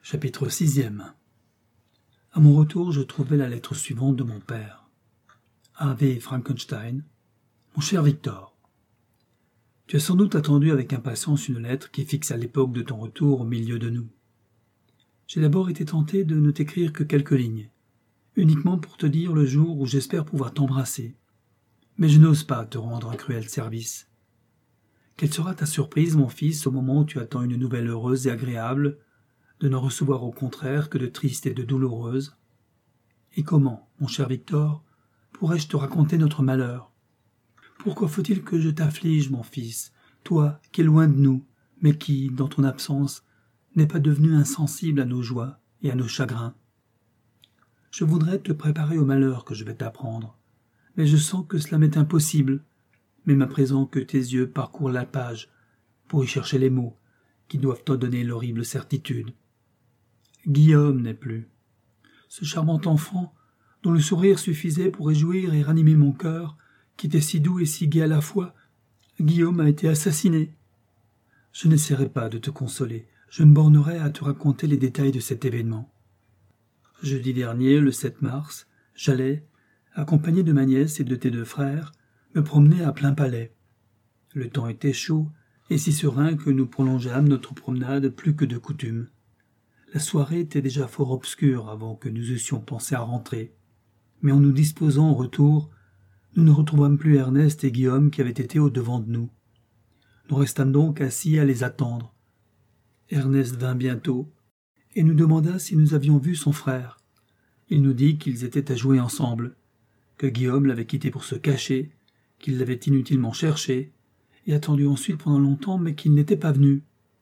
Chapitre 6e. À mon retour, je trouvai la lettre suivante de mon père. Ave Frankenstein, mon cher Victor. Tu as sans doute attendu avec impatience une lettre qui fixe à l'époque de ton retour au milieu de nous. J'ai d'abord été tenté de ne t'écrire que quelques lignes, uniquement pour te dire le jour où j'espère pouvoir t'embrasser. Mais je n'ose pas te rendre un cruel service. Quelle sera ta surprise, mon fils, au moment où tu attends une nouvelle heureuse et agréable, de ne recevoir au contraire que de tristes et de douloureuses? Et comment, mon cher Victor, pourrais-je te raconter notre malheur? Pourquoi faut-il que je t'afflige, mon fils, toi qui es loin de nous, mais qui, dans ton absence, n'es pas devenu insensible à nos joies et à nos chagrins? Je voudrais te préparer au malheur que je vais t'apprendre, mais je sens que cela m'est impossible, même à présent que tes yeux parcourent la page pour y chercher les mots qui doivent te donner l'horrible certitude. Guillaume n'est plus. Ce charmant enfant, dont le sourire suffisait pour réjouir et ranimer mon cœur, qui était si doux et si gai à la fois, Guillaume a été assassiné. Je n'essaierai pas de te consoler, je me bornerai à te raconter les détails de cet événement. Jeudi dernier, le 7 mars, j'allais, accompagné de ma nièce et de tes deux frères, me promener à plein palais. Le temps était chaud, et si serein que nous prolongeâmes notre promenade plus que de coutume. La soirée était déjà fort obscure avant que nous eussions pensé à rentrer. Mais en nous disposant au retour, nous ne retrouvâmes plus Ernest et Guillaume qui avaient été au-devant de nous. Nous restâmes donc assis à les attendre. Ernest vint bientôt et nous demanda si nous avions vu son frère. Il nous dit qu'ils étaient à jouer ensemble, que Guillaume l'avait quitté pour se cacher, qu'il l'avait inutilement cherché, et attendu ensuite pendant longtemps, mais qu'il n'était pas venu.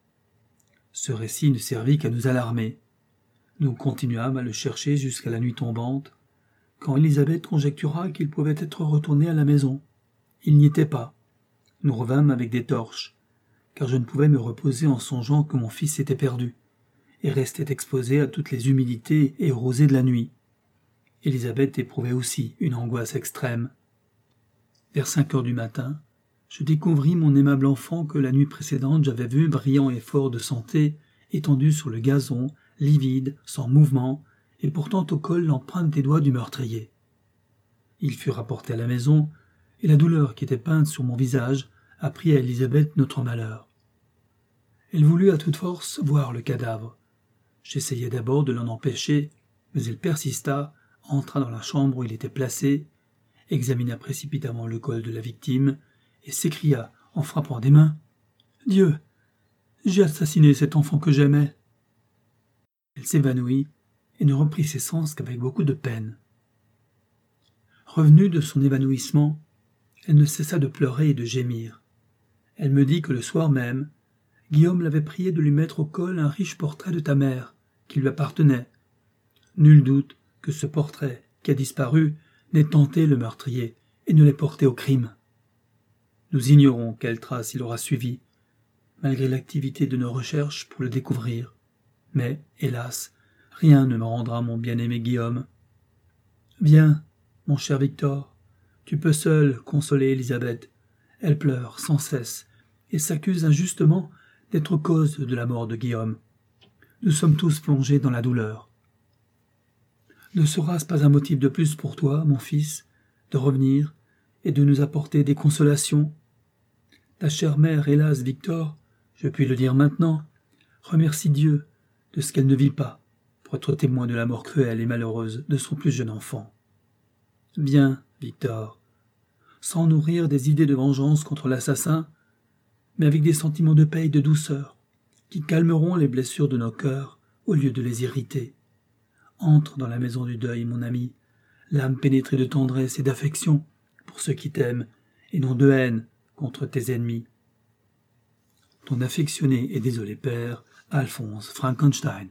Ce récit ne servit qu'à nous alarmer. Nous continuâmes à le chercher jusqu'à la nuit tombante, quand Élisabeth conjectura qu'il pouvait être retourné à la maison. Il n'y était pas. Nous revînmes avec des torches, car je ne pouvais me reposer en songeant que mon fils s'était perdu, et restait exposé à toutes les humidités et rosées de la nuit. Élisabeth éprouvait aussi une angoisse extrême. Vers 5 heures du matin, je découvris mon aimable enfant que la nuit précédente j'avais vu brillant et fort de santé, étendu sur le gazon, livide, sans mouvement, et portant au col l'empreinte des doigts du meurtrier. Il fut rapporté à la maison, et la douleur qui était peinte sur mon visage apprit à Élisabeth notre malheur. Elle voulut à toute force voir le cadavre. J'essayai d'abord de l'en empêcher, mais elle persista, entra dans la chambre où il était placé, examina précipitamment le col de la victime, et s'écria, en frappant des mains, « Dieu, j'ai assassiné cet enfant que j'aimais !» Elle s'évanouit et ne reprit ses sens qu'avec beaucoup de peine. Revenue de son évanouissement, elle ne cessa de pleurer et de gémir. Elle me dit que le soir même, Guillaume l'avait priée de lui mettre au col un riche portrait de ta mère, qui lui appartenait. Nul doute que ce portrait, qui a disparu, n'ait tenté le meurtrier et ne l'ait porté au crime. Nous ignorons quelle trace il aura suivi, malgré l'activité de nos recherches pour le découvrir. Mais, hélas, rien ne me rendra mon bien-aimé Guillaume. Viens, mon cher Victor, tu peux seul consoler Élisabeth. Elle pleure sans cesse et s'accuse injustement d'être cause de la mort de Guillaume. Nous sommes tous plongés dans la douleur. Ne sera-ce pas un motif de plus pour toi, mon fils, de revenir et de nous apporter des consolations? Ta chère mère, hélas, Victor, je puis le dire maintenant, remercie Dieu de ce qu'elle ne vit pas, pour être témoin de la mort cruelle et malheureuse de son plus jeune enfant. Viens, Victor, sans nourrir des idées de vengeance contre l'assassin, mais avec des sentiments de paix et de douceur, qui calmeront les blessures de nos cœurs au lieu de les irriter. Entre dans la maison du deuil, mon ami, l'âme pénétrée de tendresse et d'affection pour ceux qui t'aiment, et non de haine contre tes ennemis. Ton affectionné et désolé père, Alphonse Frankenstein.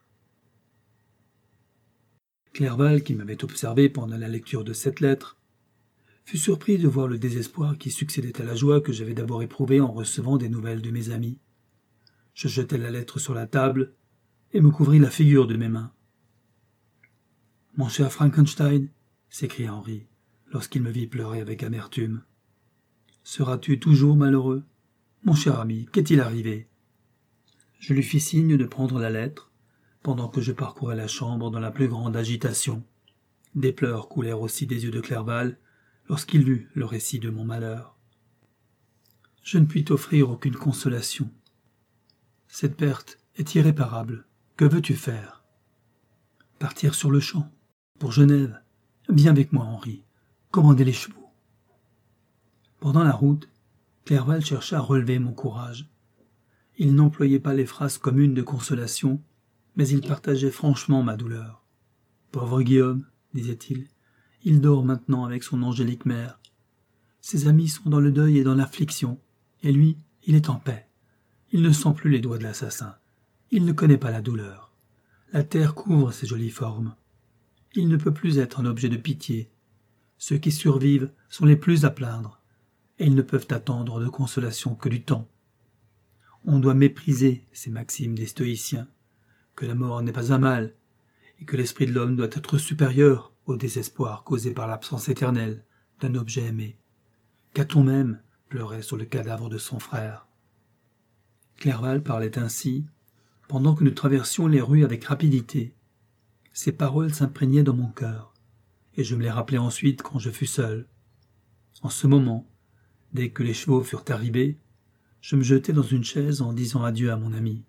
Clerval, qui m'avait observé pendant la lecture de cette lettre, fut surpris de voir le désespoir qui succédait à la joie que j'avais d'abord éprouvée en recevant des nouvelles de mes amis. Je jetai la lettre sur la table et me couvris la figure de mes mains. « Mon cher Frankenstein, » s'écria Henri, lorsqu'il me vit pleurer avec amertume. « Seras-tu toujours malheureux? Mon cher ami, qu'est-il arrivé ?» Je lui fis signe de prendre la lettre, pendant que je parcourais la chambre dans la plus grande agitation. Des pleurs coulèrent aussi des yeux de Clerval lorsqu'il lut le récit de mon malheur. « Je ne puis t'offrir aucune consolation. Cette perte est irréparable. Que veux-tu faire ? Partir sur le champ, pour Genève. Viens avec moi, Henri. Commandez les chevaux. » Pendant la route, Clerval chercha à relever mon courage. Il n'employait pas les phrases communes de consolation, mais il partageait franchement ma douleur. « Pauvre Guillaume, disait-il, il dort maintenant avec son angélique mère. Ses amis sont dans le deuil et dans l'affliction, et lui, il est en paix. Il ne sent plus les doigts de l'assassin. Il ne connaît pas la douleur. La terre couvre ses jolies formes. Il ne peut plus être un objet de pitié. Ceux qui survivent sont les plus à plaindre, et ils ne peuvent attendre de consolation que du temps. On doit mépriser ces maximes des stoïciens, que la mort n'est pas un mal, et que l'esprit de l'homme doit être supérieur au désespoir causé par l'absence éternelle d'un objet aimé. Qu'a-t-on même pleuré sur le cadavre de son frère ? Clerval parlait ainsi, pendant que nous traversions les rues avec rapidité. Ses paroles s'imprégnaient dans mon cœur, et je me les rappelais ensuite quand je fus seul. En ce moment, dès que les chevaux furent arrivés, je me jetai dans une chaise en disant adieu à mon ami.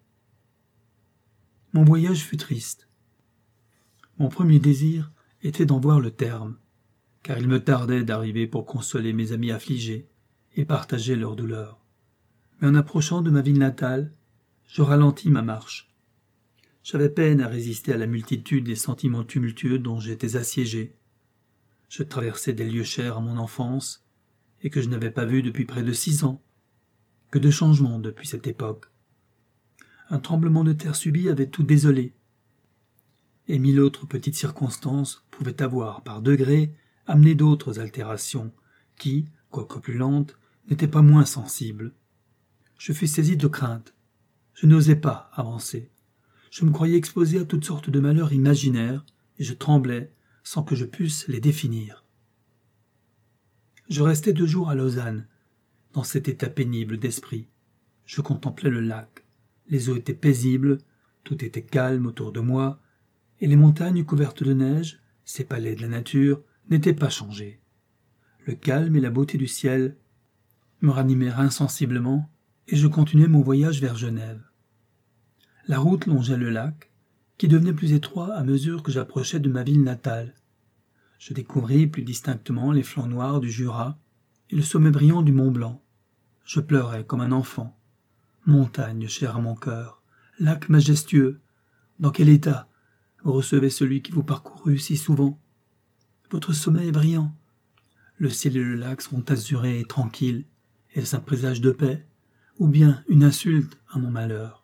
Mon voyage fut triste. Mon premier désir était d'en voir le terme, car il me tardait d'arriver pour consoler mes amis affligés et partager leur douleur. Mais en approchant de ma ville natale, je ralentis ma marche. J'avais peine à résister à la multitude des sentiments tumultueux dont j'étais assiégé. Je traversais des lieux chers à mon enfance et que je n'avais pas vus depuis près de 6 ans. Que de changements depuis cette époque. Un tremblement de terre subit avait tout désolé. Et 1000 autres petites circonstances pouvaient avoir, par degrés, amené d'autres altérations, qui, quoique plus lentes, n'étaient pas moins sensibles. Je fus saisi de crainte. Je n'osais pas avancer. Je me croyais exposé à toutes sortes de malheurs imaginaires, et je tremblais sans que je pusse les définir. Je restai 2 jours à Lausanne, dans cet état pénible d'esprit. Je contemplais le lac. Les eaux étaient paisibles, tout était calme autour de moi, et les montagnes couvertes de neige, ces palais de la nature, n'étaient pas changés. Le calme et la beauté du ciel me ranimèrent insensiblement, et je continuai mon voyage vers Genève. La route longeait le lac, qui devenait plus étroit à mesure que j'approchais de ma ville natale. Je découvris plus distinctement les flancs noirs du Jura et le sommet brillant du Mont Blanc. Je pleurais comme un enfant. Montagne chère à mon cœur, lac majestueux, dans quel état vous recevez celui qui vous parcourut si souvent? Votre sommeil est brillant. Le ciel et le lac sont azurés et tranquilles. Est-ce un présage de paix, ou bien une insulte à mon malheur?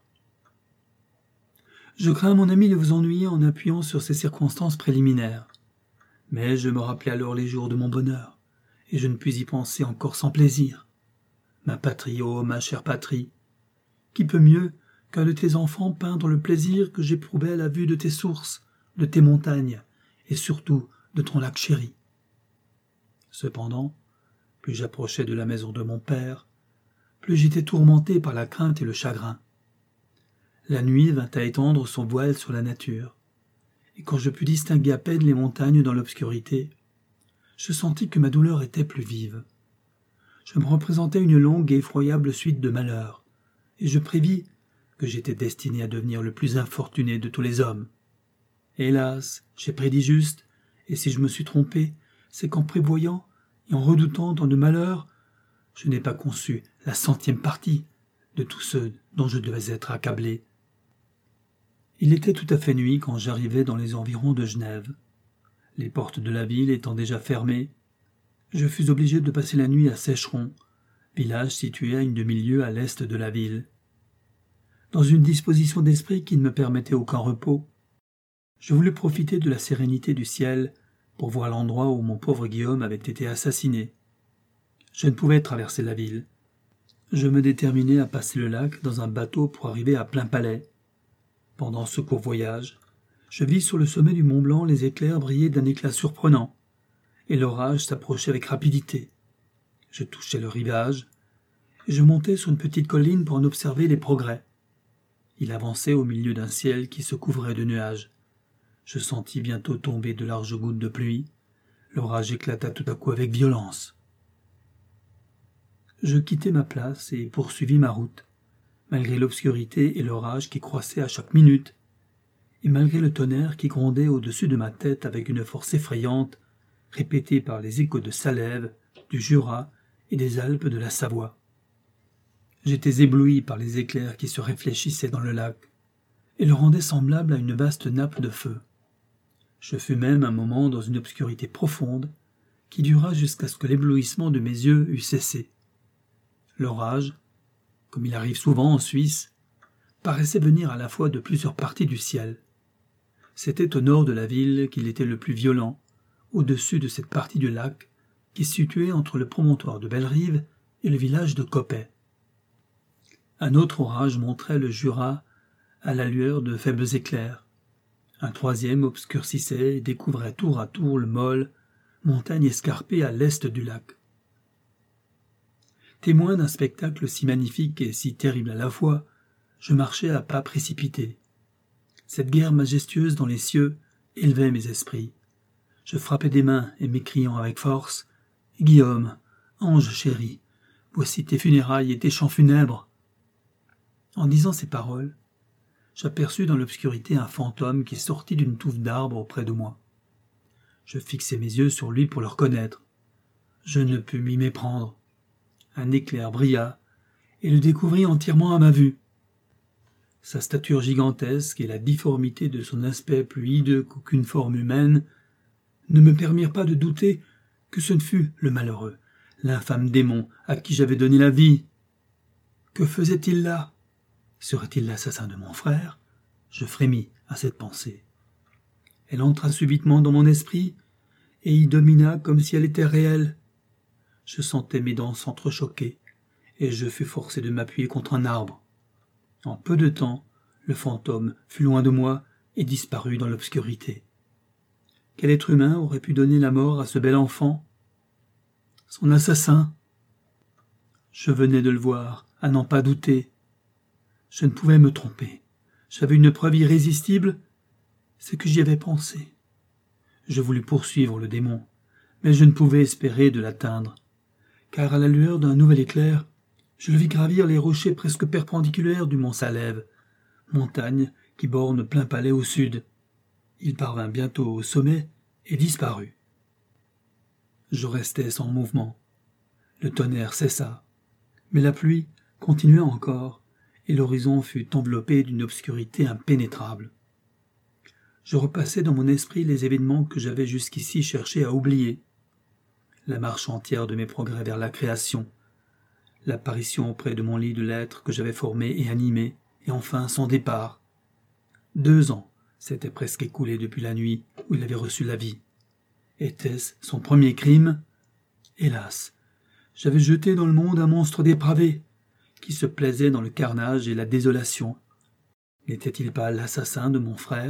Je crains, mon ami, de vous ennuyer en appuyant sur ces circonstances préliminaires. Mais je me rappelais alors les jours de mon bonheur, et je ne puis y penser encore sans plaisir. Ma patrie, ô ma chère patrie, qui peut mieux qu'un de tes enfants peindre le plaisir que j'éprouvais à la vue de tes sources, de tes montagnes, et surtout de ton lac chéri? Cependant, plus j'approchais de la maison de mon père, plus j'étais tourmenté par la crainte et le chagrin. La nuit vint à étendre son voile sur la nature, et quand je pus distinguer à peine les montagnes dans l'obscurité, je sentis que ma douleur était plus vive. Je me représentais une longue et effroyable suite de malheurs, et je prévis que j'étais destiné à devenir le plus infortuné de tous les hommes. Hélas, j'ai prédit juste, et si je me suis trompé, c'est qu'en prévoyant et en redoutant tant de malheurs, je n'ai pas conçu la 100e partie de tous ceux dont je devais être accablé. Il était tout à fait nuit quand j'arrivai dans les environs de Genève. Les portes de la ville étant déjà fermées, je fus obligé de passer la nuit à Sécheron, village situé à une demi-lieue à l'est de la ville. Dans une disposition d'esprit qui ne me permettait aucun repos, je voulus profiter de la sérénité du ciel pour voir l'endroit où mon pauvre Guillaume avait été assassiné. Je ne pouvais traverser la ville. Je me déterminai à passer le lac dans un bateau pour arriver à Plainpalais. Pendant ce court voyage, je vis sur le sommet du Mont Blanc les éclairs briller d'un éclat surprenant, et l'orage s'approchait avec rapidité. Je touchai le rivage, et je montai sur une petite colline pour en observer les progrès. Il avançait au milieu d'un ciel qui se couvrait de nuages. Je sentis bientôt tomber de larges gouttes de pluie. L'orage éclata tout à coup avec violence. Je quittai ma place et poursuivis ma route, malgré l'obscurité et l'orage qui croissaient à chaque minute, et malgré le tonnerre qui grondait au-dessus de ma tête avec une force effrayante, répétée par les échos de Salève, du Jura et des Alpes de la Savoie. J'étais ébloui par les éclairs qui se réfléchissaient dans le lac, et le rendaient semblable à une vaste nappe de feu. Je fus même un moment dans une obscurité profonde, qui dura jusqu'à ce que l'éblouissement de mes yeux eût cessé. L'orage, comme il arrive souvent en Suisse, paraissait venir à la fois de plusieurs parties du ciel. C'était au nord de la ville qu'il était le plus violent, au-dessus de cette partie du lac qui se situait entre le promontoire de Bellerive et le village de Coppet. Un autre orage montrait le Jura à la lueur de faibles éclairs. Un troisième obscurcissait et découvrait tour à tour le Môle, montagne escarpée à l'est du lac. Témoin d'un spectacle si magnifique et si terrible à la fois, je marchais à pas précipités. Cette guerre majestueuse dans les cieux élevait mes esprits. Je frappais des mains et m'écriant avec force « Guillaume, ange chéri, voici tes funérailles et tes chants funèbres !» En disant ces paroles, j'aperçus dans l'obscurité un fantôme qui sortit d'une touffe d'arbres auprès de moi. Je fixai mes yeux sur lui pour le reconnaître. Je ne pus m'y méprendre. Un éclair brilla et le découvrit entièrement à ma vue. Sa stature gigantesque et la difformité de son aspect plus hideux qu'aucune forme humaine ne me permirent pas de douter que ce ne fût le malheureux, l'infâme démon à qui j'avais donné la vie. Que faisait-il là ? Serait-il l'assassin de mon frère ? Je frémis à cette pensée. Elle entra subitement dans mon esprit et y domina comme si elle était réelle. Je sentais mes dents s'entrechoquer et je fus forcé de m'appuyer contre un arbre. En peu de temps, le fantôme fut loin de moi et disparut dans l'obscurité. Quel être humain aurait pu donner la mort à ce bel enfant ? Son assassin ? Je venais de le voir, à n'en pas douter. Je ne pouvais me tromper. J'avais une preuve irrésistible, c'est que j'y avais pensé. Je voulus poursuivre le démon, mais je ne pouvais espérer de l'atteindre, car à la lueur d'un nouvel éclair, je le vis gravir les rochers presque perpendiculaires du mont Salève, montagne qui borne plein palais au sud. Il parvint bientôt au sommet et disparut. Je restai sans mouvement. Le tonnerre cessa, mais la pluie continua encore, et l'horizon fut enveloppé d'une obscurité impénétrable. Je repassai dans mon esprit les événements que j'avais jusqu'ici cherché à oublier. La marche entière de mes progrès vers la création, l'apparition auprès de mon lit de l'être que j'avais formé et animé, et enfin son départ. 2 ans s'étaient presque écoulés depuis la nuit où il avait reçu la vie. Était-ce son premier crime ? Hélas, j'avais jeté dans le monde un monstre dépravé, qui se plaisait dans le carnage et la désolation. N'était-il pas l'assassin de mon frère ?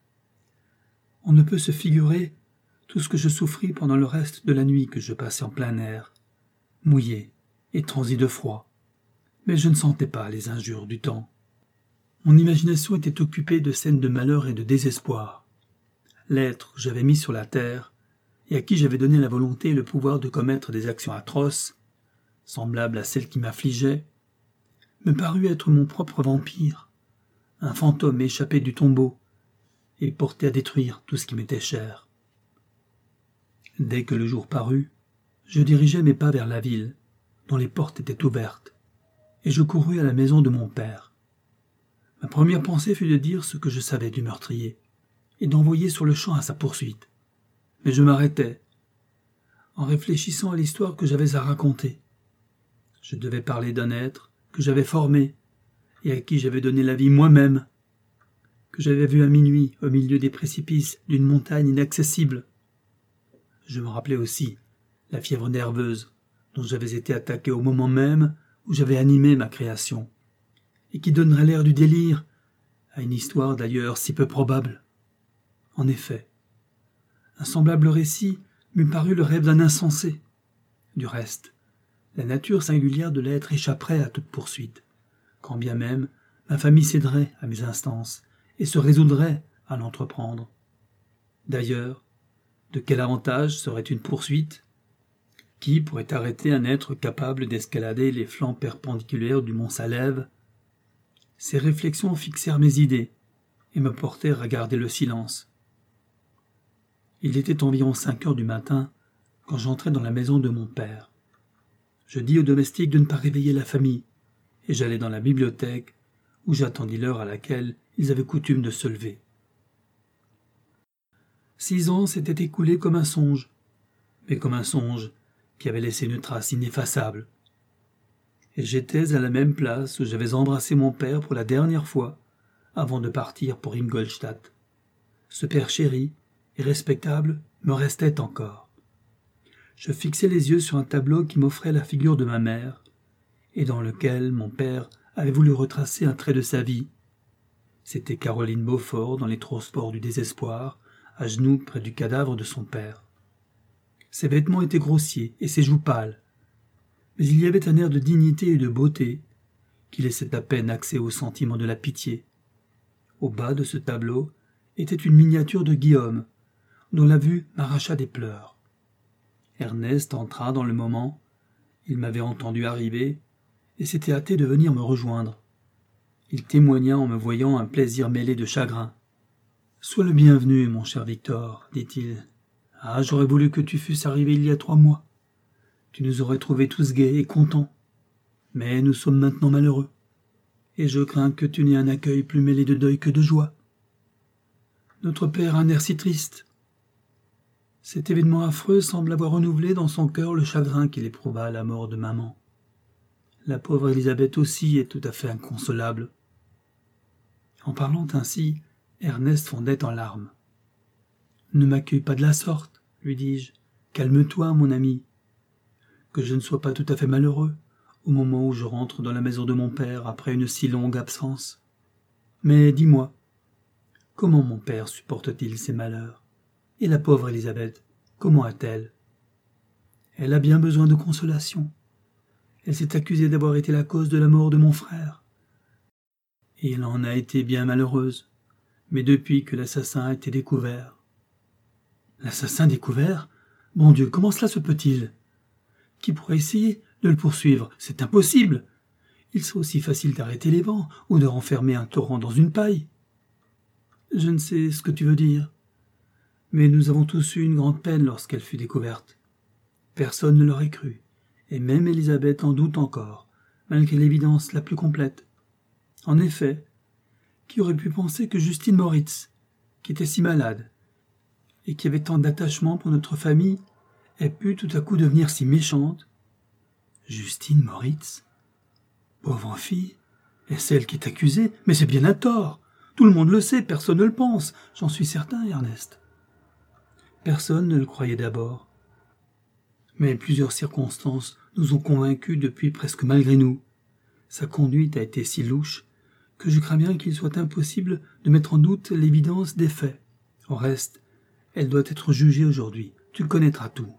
On ne peut se figurer tout ce que je souffris pendant le reste de la nuit que je passai en plein air, mouillé et transi de froid, mais je ne sentais pas les injures du temps. Mon imagination était occupée de scènes de malheur et de désespoir. L'être que j'avais mis sur la terre, et à qui j'avais donné la volonté et le pouvoir de commettre des actions atroces, semblables à celles qui m'affligeaient, me parut être mon propre vampire, un fantôme échappé du tombeau, et porté à détruire tout ce qui m'était cher. Dès que le jour parut, je dirigeai mes pas vers la ville, dont les portes étaient ouvertes, et je courus à la maison de mon père. Ma première pensée fut de dire ce que je savais du meurtrier, et d'envoyer sur le champ à sa poursuite. Mais je m'arrêtai, en réfléchissant à l'histoire que j'avais à raconter. Je devais parler d'un être que j'avais formé, et à qui j'avais donné la vie moi-même, que j'avais vu à minuit au milieu des précipices d'une montagne inaccessible. Je me rappelais aussi la fièvre nerveuse dont j'avais été attaqué au moment même où j'avais animé ma création, et qui donnerait l'air du délire à une histoire d'ailleurs si peu probable. En effet, un semblable récit m'eût paru le rêve d'un insensé. Du reste, la nature singulière de l'être échapperait à toute poursuite, quand bien même ma famille céderait à mes instances et se résoudrait à l'entreprendre. D'ailleurs, de quel avantage serait une poursuite? Qui pourrait arrêter un être capable d'escalader les flancs perpendiculaires du mont Salève? Ces réflexions fixèrent mes idées et me portèrent à garder le silence. Il était environ 5 heures du matin quand j'entrai dans la maison de mon père. Je dis aux domestiques de ne pas réveiller la famille, et j'allai dans la bibliothèque où j'attendis l'heure à laquelle ils avaient coutume de se lever. 6 ans s'étaient écoulés comme un songe, mais comme un songe qui avait laissé une trace ineffaçable. Et j'étais à la même place où j'avais embrassé mon père pour la dernière fois avant de partir pour Ingolstadt. Ce père chéri et respectable me restait encore. Je fixai les yeux sur un tableau qui m'offrait la figure de ma mère, et dans lequel mon père avait voulu retracer un trait de sa vie. C'était Caroline Beaufort dans les transports du désespoir, à genoux près du cadavre de son père. Ses vêtements étaient grossiers et ses joues pâles, mais il y avait un air de dignité et de beauté qui laissait à peine accès au sentiment de la pitié. Au bas de ce tableau était une miniature de Guillaume, dont la vue m'arracha des pleurs. Ernest entra dans le moment, il m'avait entendu arriver, et s'était hâté de venir me rejoindre. Il témoigna en me voyant un plaisir mêlé de chagrin. « Sois le bienvenu, mon cher Victor, dit-il. Ah, j'aurais voulu que tu fusses arrivé il y a 3 mois. Tu nous aurais trouvés tous gais et contents. Mais nous sommes maintenant malheureux, et je crains que tu n'aies un accueil plus mêlé de deuil que de joie. Notre père a un air si triste. » Cet événement affreux semble avoir renouvelé dans son cœur le chagrin qu'il éprouva à la mort de maman. La pauvre Élisabeth aussi est tout à fait inconsolable. En parlant ainsi, Ernest fondait en larmes. « Ne m'accueille pas de la sorte, lui dis-je. Calme-toi, mon ami. Que je ne sois pas tout à fait malheureux au moment où je rentre dans la maison de mon père après une si longue absence. Mais dis-moi, comment mon père supporte-t-il ses malheurs? Et la pauvre Élisabeth, comment a-t-elle? Elle a bien besoin de consolation. Elle s'est accusée d'avoir été la cause de la mort de mon frère. Et elle en a été bien malheureuse, mais depuis que l'assassin a été découvert. L'assassin découvert? Mon Dieu, comment cela se peut-il? Qui pourrait essayer de le poursuivre? C'est impossible. Il serait aussi facile d'arrêter les vents ou de renfermer un torrent dans une paille. Je ne sais ce que tu veux dire. Mais nous avons tous eu une grande peine lorsqu'elle fut découverte. Personne ne l'aurait cru, et même Élisabeth en doute encore, malgré l'évidence la plus complète. En effet, qui aurait pu penser que Justine Moritz, qui était si malade, et qui avait tant d'attachement pour notre famille, ait pu tout à coup devenir si méchante? Justine Moritz? Pauvre fille, est-ce elle qui est accusée? Mais c'est bien un tort. Tout le monde le sait, personne ne le pense, j'en suis certain, Ernest. Personne ne le croyait d'abord. Mais plusieurs circonstances nous ont convaincus depuis presque malgré nous. Sa conduite a été si louche que je crains bien qu'il soit impossible de mettre en doute l'évidence des faits. Au reste, elle doit être jugée aujourd'hui. Tu connaîtras tout.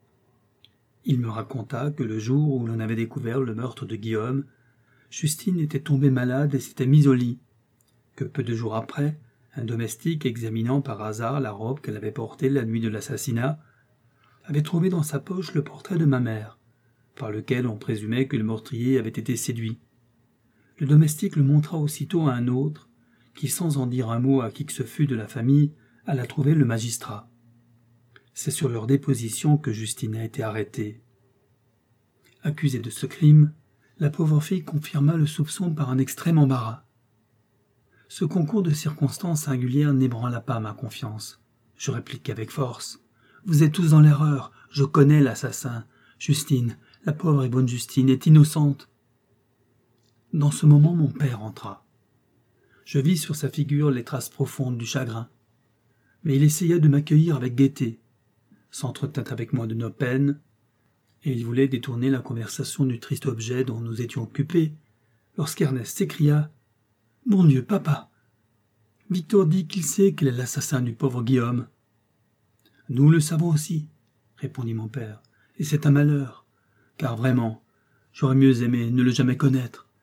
Il me raconta que le jour où l'on avait découvert le meurtre de Guillaume, Justine était tombée malade et s'était mise au lit, que peu de jours après, un domestique, examinant par hasard la robe qu'elle avait portée la nuit de l'assassinat, avait trouvé dans sa poche le portrait de ma mère, par lequel on présumait que le meurtrier avait été séduit. Le domestique le montra aussitôt à un autre, qui, sans en dire un mot à qui que ce fût de la famille, alla trouver le magistrat. C'est sur leur déposition que Justine a été arrêtée. Accusée de ce crime, la pauvre fille confirma le soupçon par un extrême embarras. Ce concours de circonstances singulières n'ébranla pas ma confiance. Je répliquai avec force. « Vous êtes tous dans l'erreur. Je connais l'assassin. Justine, la pauvre et bonne Justine, est innocente. » Dans ce moment, mon père entra. Je vis sur sa figure les traces profondes du chagrin. Mais il essaya de m'accueillir avec gaieté, s'entretint avec moi de nos peines, et il voulait détourner la conversation du triste objet dont nous étions occupés, lorsqu'Ernest s'écria « Mon Dieu, papa! Victor dit qu'il sait quel est l'assassin du pauvre Guillaume. »« Nous le savons aussi, » répondit mon père, « et c'est un malheur, car vraiment, j'aurais mieux aimé ne le jamais connaître.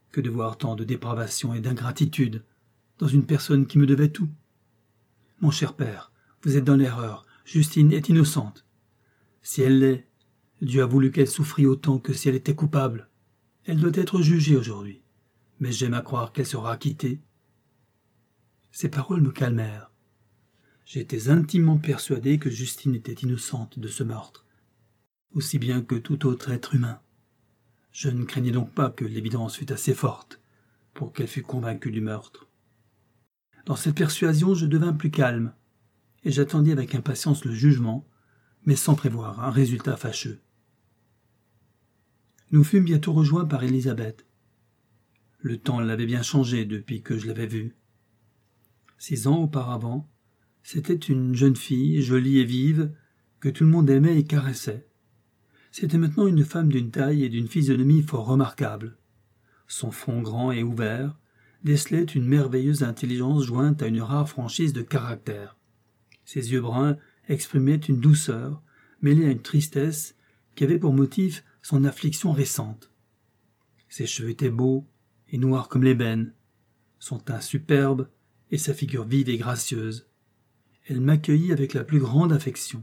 Que de voir tant de dépravation et d'ingratitude dans une personne qui me devait tout. Mon cher père, vous êtes dans l'erreur. Justine est innocente. Si elle l'est, Dieu a voulu qu'elle souffrît autant que si elle était coupable. Elle doit être jugée aujourd'hui, mais j'aime à croire qu'elle sera acquittée. Ces paroles me calmèrent. J'étais intimement persuadé que Justine était innocente de ce meurtre, aussi bien que tout autre être humain. Je ne craignais donc pas que l'évidence fût assez forte pour qu'elle fût convaincue du meurtre. Dans cette persuasion, je devins plus calme, et j'attendis avec impatience le jugement, mais sans prévoir un résultat fâcheux. Nous fûmes bientôt rejoints par Élisabeth. Le temps l'avait bien changé depuis que je l'avais vue. 6 ans auparavant, c'était une jeune fille, jolie et vive, que tout le monde aimait et caressait. C'était maintenant une femme d'une taille et d'une physionomie fort remarquables. Son front grand et ouvert décelait une merveilleuse intelligence jointe à une rare franchise de caractère. Ses yeux bruns exprimaient une douceur, mêlée à une tristesse qui avait pour motif son affliction récente. Ses cheveux étaient beaux et noirs comme l'ébène, son teint superbe et sa figure vive et gracieuse. Elle m'accueillit avec la plus grande affection.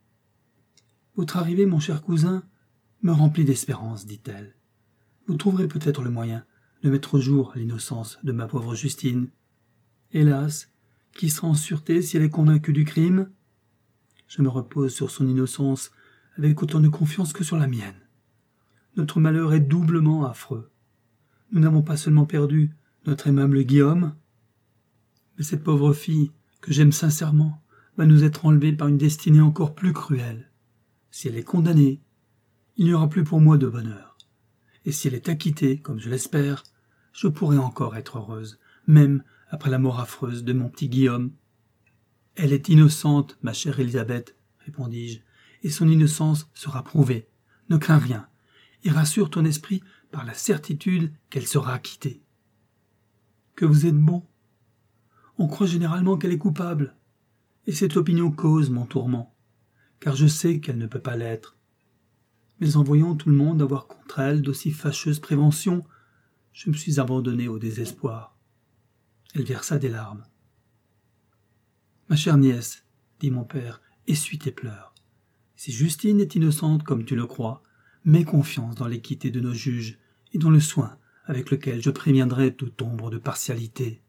« Votre arrivée, mon cher cousin, me remplit d'espérance, dit-elle. Vous trouverez peut-être le moyen de mettre au jour l'innocence de ma pauvre Justine. Hélas, qui sera en sûreté si elle est convaincue du crime? Je me repose sur son innocence avec autant de confiance que sur la mienne. Notre malheur est doublement affreux. Nous n'avons pas seulement perdu notre aimable Guillaume, mais cette pauvre fille, que j'aime sincèrement, va nous être enlevée par une destinée encore plus cruelle. Si elle est condamnée, il n'y aura plus pour moi de bonheur. Et si elle est acquittée, comme je l'espère, je pourrai encore être heureuse, même après la mort affreuse de mon petit Guillaume. « Elle est innocente, ma chère Élisabeth, répondis-je, et son innocence sera prouvée. Ne crains rien, et rassure ton esprit par la certitude qu'elle sera acquittée. »« Que vous êtes bon. On croit généralement qu'elle est coupable, et cette opinion cause mon tourment, car je sais qu'elle ne peut pas l'être. Mais en voyant tout le monde avoir contre elle d'aussi fâcheuses préventions, je me suis abandonné au désespoir. » Elle versa des larmes. « Ma chère nièce, dit mon père, essuie tes pleurs. Si Justine est innocente comme tu le crois, mets confiance dans l'équité de nos juges et dans le soin avec lequel je préviendrai toute ombre de partialité.